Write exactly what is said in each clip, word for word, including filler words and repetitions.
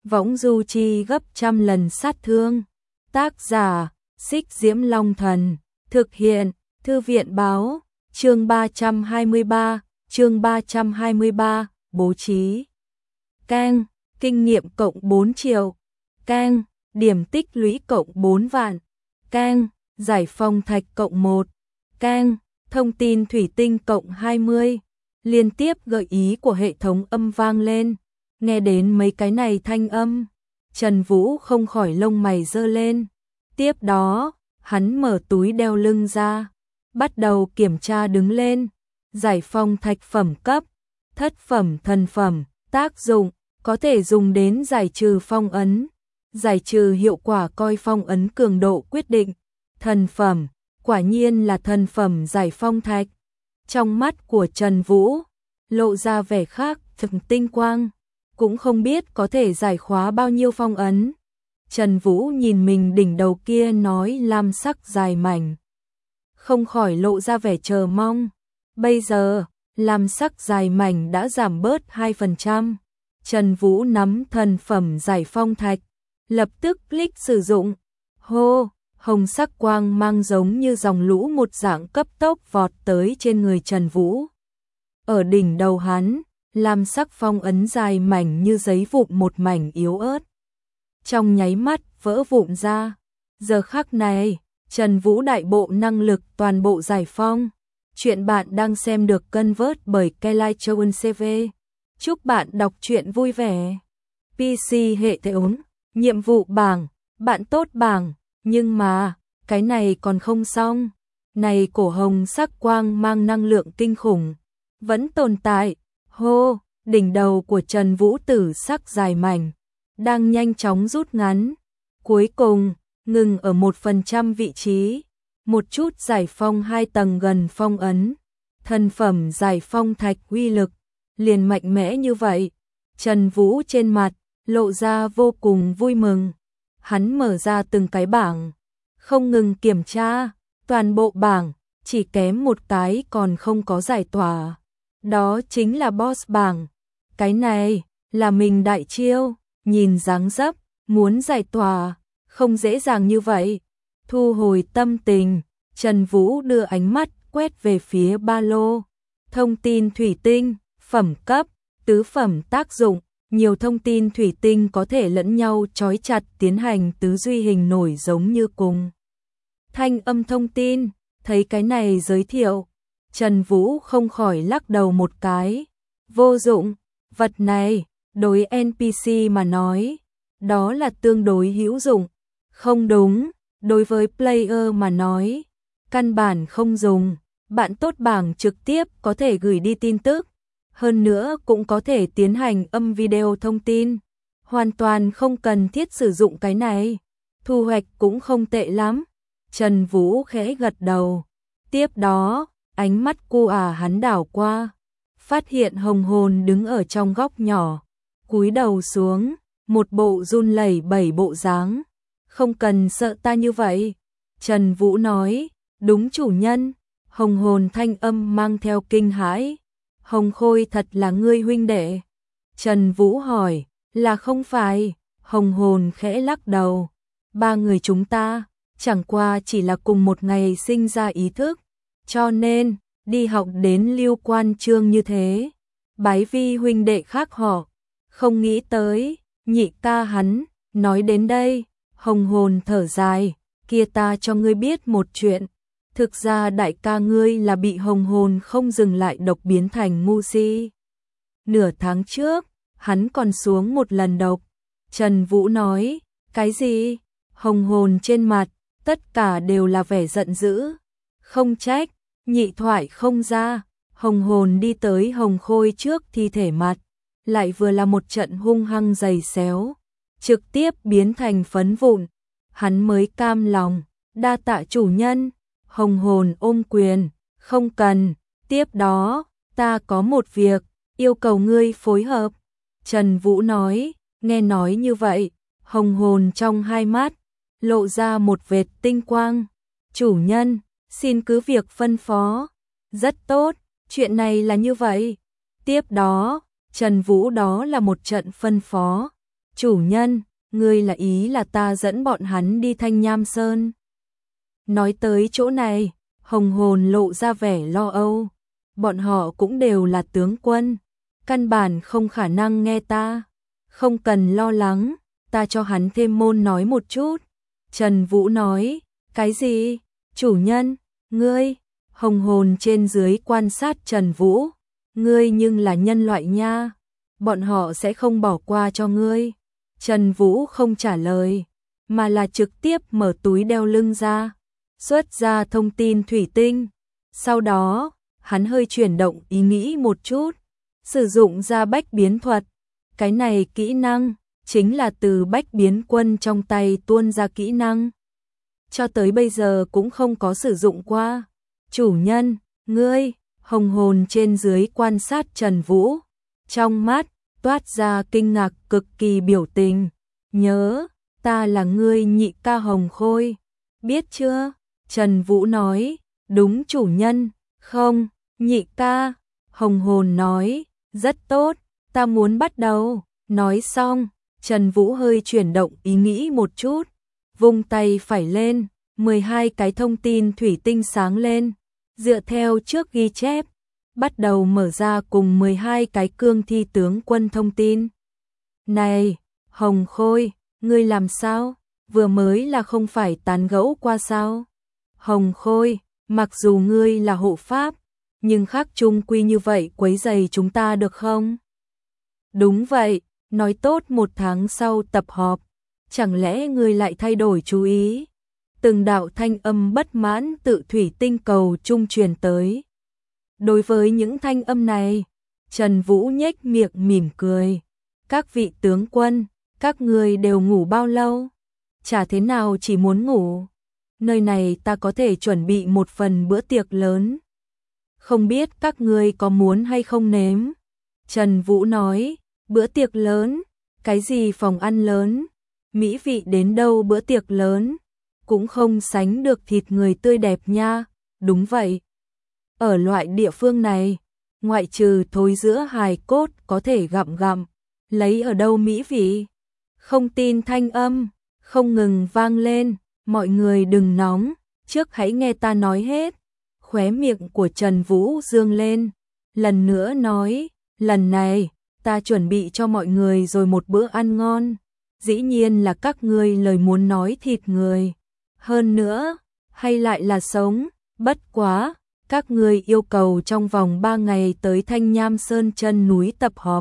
võng du chi gấp trăm lần sát thương. Tác giả, Xích Diễm Long Thần, thực hiện, Thư viện Báo, chương ba trăm hai mươi ba, chương ba trăm hai mươi ba, bố trí. Cang, kinh nghiệm cộng bốn triệu. Cang, điểm tích lũy cộng bốn vạn. Cang, giải phong thạch cộng một. Cang, thông tin thủy tinh cộng hai mươi. Liên tiếp gợi ý của hệ thống âm vang lên. Nghe đến mấy cái này thanh âm, Trần Vũ không khỏi lông mày giơ lên. Tiếp đó, hắn mở túi đeo lưng ra, bắt đầu kiểm tra đứng lên. Giải phong thạch phẩm cấp, thất phẩm thần phẩm, tác dụng, có thể dùng đến giải trừ phong ấn. Giải trừ hiệu quả coi phong ấn cường độ quyết định. Thần phẩm, quả nhiên là thần phẩm giải phong thạch. Trong mắt của Trần Vũ, lộ ra vẻ khác thực tinh quang, cũng không biết có thể giải khóa bao nhiêu phong ấn. Trần Vũ nhìn mình đỉnh đầu kia nói lam sắc dài mảnh, không khỏi lộ ra vẻ chờ mong. Bây giờ, lam sắc dài mảnh đã giảm bớt hai phần trăm. Trần Vũ nắm thần phẩm giải phong thạch, lập tức click sử dụng. Hô, hồng sắc quang mang giống như dòng lũ một dạng cấp tốc vọt tới trên người Trần Vũ. Ở đỉnh đầu hắn, lam sắc phong ấn dài mảnh như giấy vụn một mảnh yếu ớt, trong nháy mắt vỡ vụn ra. Giờ khắc này, Trần Vũ đại bộ năng lực toàn bộ giải phong. Chuyện bạn đang xem được cân vớt bởi Kelai Choun xê vê. Chúc bạn đọc truyện vui vẻ. pê xê hệ thống, nhiệm vụ bảng, bạn tốt bảng, nhưng mà, cái này còn không xong. Này cổ hồng sắc quang mang năng lượng kinh khủng, vẫn tồn tại. Hô, đỉnh đầu của Trần Vũ tử sắc dài mảnh, đang nhanh chóng rút ngắn. Cuối cùng, ngừng ở một phần trăm vị trí. Một chút giải phong hai tầng gần phong ấn. Thần phẩm giải phong thạch uy lực, liền mạnh mẽ như vậy. Trần Vũ trên mặt, lộ ra vô cùng vui mừng. Hắn mở ra từng cái bảng, không ngừng kiểm tra, toàn bộ bảng, chỉ kém một cái còn không có giải tỏa. Đó chính là boss bảng. Cái này, là mình đại chiêu, nhìn dáng dấp, muốn giải tỏa, không dễ dàng như vậy. Thu hồi tâm tình, Trần Vũ đưa ánh mắt quét về phía ba lô. Thông tin thủy tinh, phẩm cấp, tứ phẩm tác dụng, nhiều thông tin thủy tinh có thể lẫn nhau trói chặt tiến hành tứ duy hình nổi giống như cùng. Thanh âm thông tin, thấy cái này giới thiệu, Trần Vũ không khỏi lắc đầu một cái. Vô dụng, vật này, đối en pê xê mà nói, đó là tương đối hữu dụng. Không đúng, đối với player mà nói, căn bản không dùng. Bạn tốt bảng trực tiếp có thể gửi đi tin tức, hơn nữa cũng có thể tiến hành âm video thông tin. Hoàn toàn không cần thiết sử dụng cái này. Thu hoạch cũng không tệ lắm. Trần Vũ khẽ gật đầu. Tiếp đó, ánh mắt cu à hắn đảo qua, phát hiện hồng hồn đứng ở trong góc nhỏ, cúi đầu xuống, một bộ run lẩy bẩy bộ dáng. Không cần sợ ta như vậy. Trần Vũ nói, đúng chủ nhân. Hồng hồn thanh âm mang theo kinh hãi. Hồng Khôi thật là ngươi huynh đệ? Trần Vũ hỏi, là không phải. Hồng hồn khẽ lắc đầu. Ba người chúng ta, chẳng qua chỉ là cùng một ngày sinh ra ý thức, cho nên, đi học đến Lưu Quan Chương như thế. Bái vi huynh đệ khác họ, không nghĩ tới, nhị ca hắn, nói đến đây, hồng hồn thở dài, kia ta cho ngươi biết một chuyện. Thực ra đại ca ngươi là bị hồng hồn không dừng lại độc biến thành ngu si. Nửa tháng trước, hắn còn xuống một lần độc. Trần Vũ nói, cái gì? Hồng hồn trên mặt, tất cả đều là vẻ giận dữ. Không trách, nhị thoại không ra. Hồng hồn đi tới Hồng Khôi trước thi thể mặt, lại vừa là một trận hung hăng giày xéo, trực tiếp biến thành phấn vụn. Hắn mới cam lòng, đa tạ chủ nhân. Hồng hồn ôm quyền, không cần. Tiếp đó, ta có một việc, yêu cầu ngươi phối hợp. Trần Vũ nói, nghe nói như vậy, hồng hồn trong hai mắt, lộ ra một vệt tinh quang. Chủ nhân, xin cứ việc phân phó. Rất tốt, chuyện này là như vậy. Tiếp đó, Trần Vũ đó là một trận phân phó. Chủ nhân, ngươi là ý là ta dẫn bọn hắn đi Thanh Nham Sơn. Nói tới chỗ này, Hồng Hồn lộ ra vẻ lo âu. Bọn họ cũng đều là tướng quân, căn bản không khả năng nghe ta. Không cần lo lắng, ta cho hắn thêm môn nói một chút. Trần Vũ nói, cái gì? Chủ nhân, ngươi? Hồng Hồn trên dưới quan sát Trần Vũ. Ngươi nhưng là nhân loại nha, bọn họ sẽ không bỏ qua cho ngươi. Trần Vũ không trả lời, mà là trực tiếp mở túi đeo lưng ra, xuất ra thông tin thủy tinh. Sau đó, hắn hơi chuyển động ý nghĩ một chút, sử dụng ra bách biến thuật. Cái này kỹ năng, chính là từ bách biến quân trong tay tuôn ra kỹ năng. Cho tới bây giờ cũng không có sử dụng qua. Chủ nhân, ngươi? Hồng Hồn trên dưới quan sát Trần Vũ, trong mắt toát ra kinh ngạc cực kỳ biểu tình. Nhớ, ta là ngươi nhị ca Hồng Khôi, biết chưa? Trần Vũ nói, đúng chủ nhân. Không, nhị ca. Hồng Hồn nói, rất tốt, ta muốn bắt đầu. Nói xong, Trần Vũ hơi chuyển động ý nghĩ một chút, vung tay phải lên, mười hai cái thông tin thủy tinh sáng lên. Dựa theo trước ghi chép, bắt đầu mở ra cùng mười hai cái cương thi tướng quân thông tin. Này, Hồng Khôi, ngươi làm sao? Vừa mới là không phải tán gẫu qua sao? Hồng Khôi, mặc dù ngươi là hộ pháp, nhưng khác chung quy như vậy quấy rầy chúng ta được không? Đúng vậy, nói tốt một tháng sau tập họp, chẳng lẽ ngươi lại thay đổi chú ý? Từng đạo thanh âm bất mãn tự thủy tinh cầu trung truyền tới. Đối với những thanh âm này, Trần Vũ nhếch miệng mỉm cười. Các vị tướng quân, các ngươi đều ngủ bao lâu? Chả thế nào chỉ muốn ngủ. Nơi này ta có thể chuẩn bị một phần bữa tiệc lớn. Không biết các ngươi có muốn hay không nếm? Trần Vũ nói, bữa tiệc lớn? Cái gì phòng ăn lớn? Mỹ vị đến đâu bữa tiệc lớn? Cũng không sánh được thịt người tươi đẹp nha. Đúng vậy. Ở loại địa phương này, ngoại trừ thối giữa hài cốt có thể gặm gặm, lấy ở đâu mỹ vị? Không tin thanh âm không ngừng vang lên, mọi người đừng nóng, trước hãy nghe ta nói hết. Khóe miệng của Trần Vũ dương lên, lần nữa nói, lần này ta chuẩn bị cho mọi người rồi một bữa ăn ngon, dĩ nhiên là các ngươi lời muốn nói thịt người. Hơn nữa, hay lại là sống, bất quá, các ngươi yêu cầu trong vòng ba ngày tới Thanh Nham Sơn chân núi tập họp.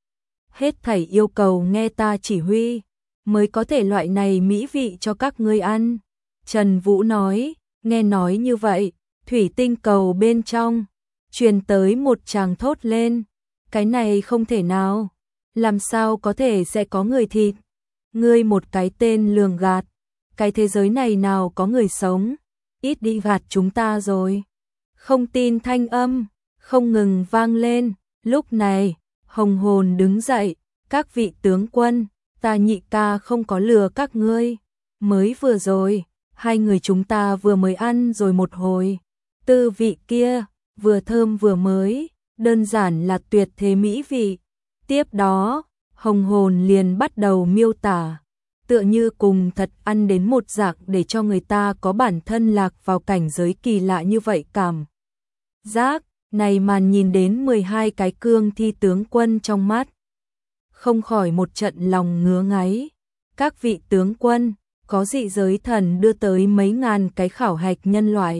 Hết thảy yêu cầu nghe ta chỉ huy, mới có thể loại này mỹ vị cho các ngươi ăn. Trần Vũ nói, nghe nói như vậy, thủy tinh cầu bên trong, truyền tới một tràng thốt lên. Cái này không thể nào, làm sao có thể sẽ có người thịt? Ngươi một cái tên lường gạt, cái thế giới này nào có người sống, ít đi gạt chúng ta rồi. Không tin thanh âm không ngừng vang lên. Lúc này, Hồng Hồn đứng dậy, các vị tướng quân, ta nhị ca không có lừa các ngươi. Mới vừa rồi, hai người chúng ta vừa mới ăn rồi một hồi. Tư vị kia, vừa thơm vừa mới, đơn giản là tuyệt thế mỹ vị. Tiếp đó, Hồng Hồn liền bắt đầu miêu tả, tựa như cùng thật ăn đến một dạng để cho người ta có bản thân lạc vào cảnh giới kỳ lạ như vậy cảm. Giác, này màn nhìn đến mười hai cái cương thi tướng quân trong mắt. Không khỏi một trận lòng ngứa ngáy. Các vị tướng quân, có dị giới thần đưa tới mấy ngàn cái khảo hạch nhân loại.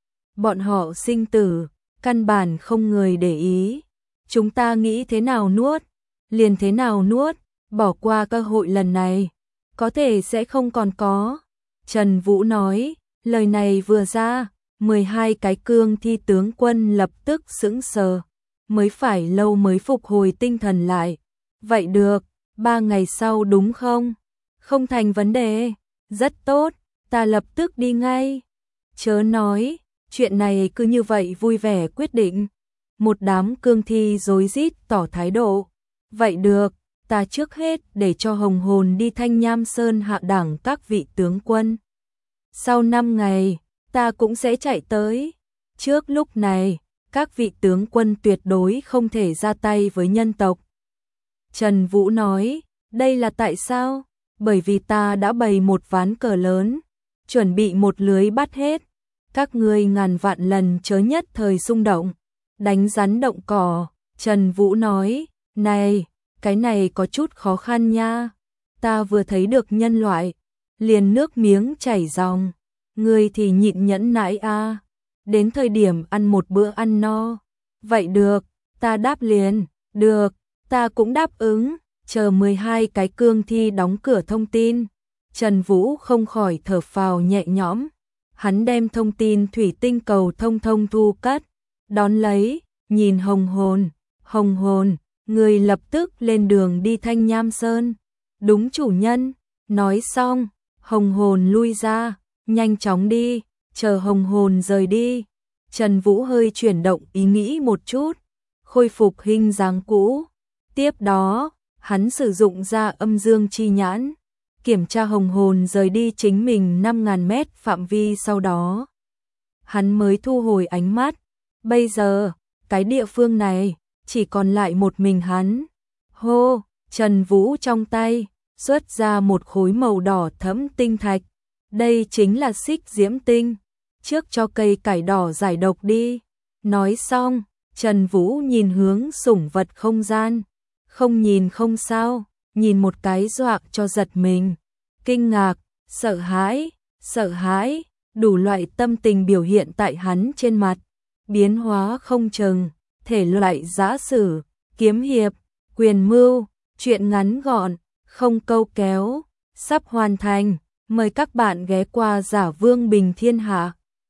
Bọn họ sinh tử, căn bản không người để ý. Chúng ta nghĩ thế nào nuốt, liền thế nào nuốt, bỏ qua cơ hội lần này, có thể sẽ không còn có. Trần Vũ nói, lời này vừa ra, mười hai cái cương thi tướng quân lập tức sững sờ, mới phải lâu mới phục hồi tinh thần lại. Vậy được, ba ngày sau đúng không? Không thành vấn đề, rất tốt, ta lập tức đi ngay. Chớ nói, chuyện này cứ như vậy vui vẻ quyết định. Một đám cương thi rối rít tỏ thái độ. Vậy được, ta trước hết để cho Hồng Hồn đi Thanh Nham Sơn hạ đẳng các vị tướng quân. Sau năm ngày, ta cũng sẽ chạy tới. Trước lúc này, các vị tướng quân tuyệt đối không thể ra tay với nhân tộc. Trần Vũ nói, Đây là tại sao? Bởi vì ta đã bày một ván cờ lớn, chuẩn bị một lưới bắt hết. Các ngươi ngàn vạn lần chớ nhất thời xung động, đánh rắn động cỏ. Trần Vũ nói, này, cái này có chút khó khăn nha. Ta vừa thấy được nhân loại, liền nước miếng chảy ròng. Ngươi thì nhịn nhẫn nãi a, đến thời điểm ăn một bữa ăn no. Vậy được, ta đáp liền, được, ta cũng đáp ứng, chờ mười hai cái cương thi đóng cửa thông tin. Trần Vũ không khỏi thở phào nhẹ nhõm, hắn đem thông tin thủy tinh cầu thông thông thu cất, đón lấy, nhìn Hồng Hồn, Hồng Hồn, người lập tức lên đường đi Thanh Nham Sơn. Đúng chủ nhân, nói xong, Hồng Hồn lui ra, nhanh chóng đi, chờ Hồng Hồn rời đi. Trần Vũ hơi chuyển động ý nghĩ một chút, khôi phục hình dáng cũ. Tiếp đó, hắn sử dụng ra âm dương chi nhãn, kiểm tra Hồng Hồn rời đi chính mình năm nghìn mét phạm vi, sau đó hắn mới thu hồi ánh mắt. Bây giờ, cái địa phương này chỉ còn lại một mình hắn. Hô, Trần Vũ trong tay xuất ra một khối màu đỏ thẫm tinh thạch. Đây chính là xích diễm tinh, trước cho cây cải đỏ giải độc đi. Nói xong, Trần Vũ nhìn hướng sủng vật không gian. Không nhìn không sao, nhìn một cái dọa cho giật mình. Kinh ngạc, sợ hãi, sợ hãi, đủ loại tâm tình biểu hiện tại hắn trên mặt. Biến hóa không chừng, thể loại giã sử, kiếm hiệp, quyền mưu, truyện ngắn gọn, không câu kéo, sắp hoàn thành. Mời các bạn ghé qua Giả Vương Bình Thiên Hạ.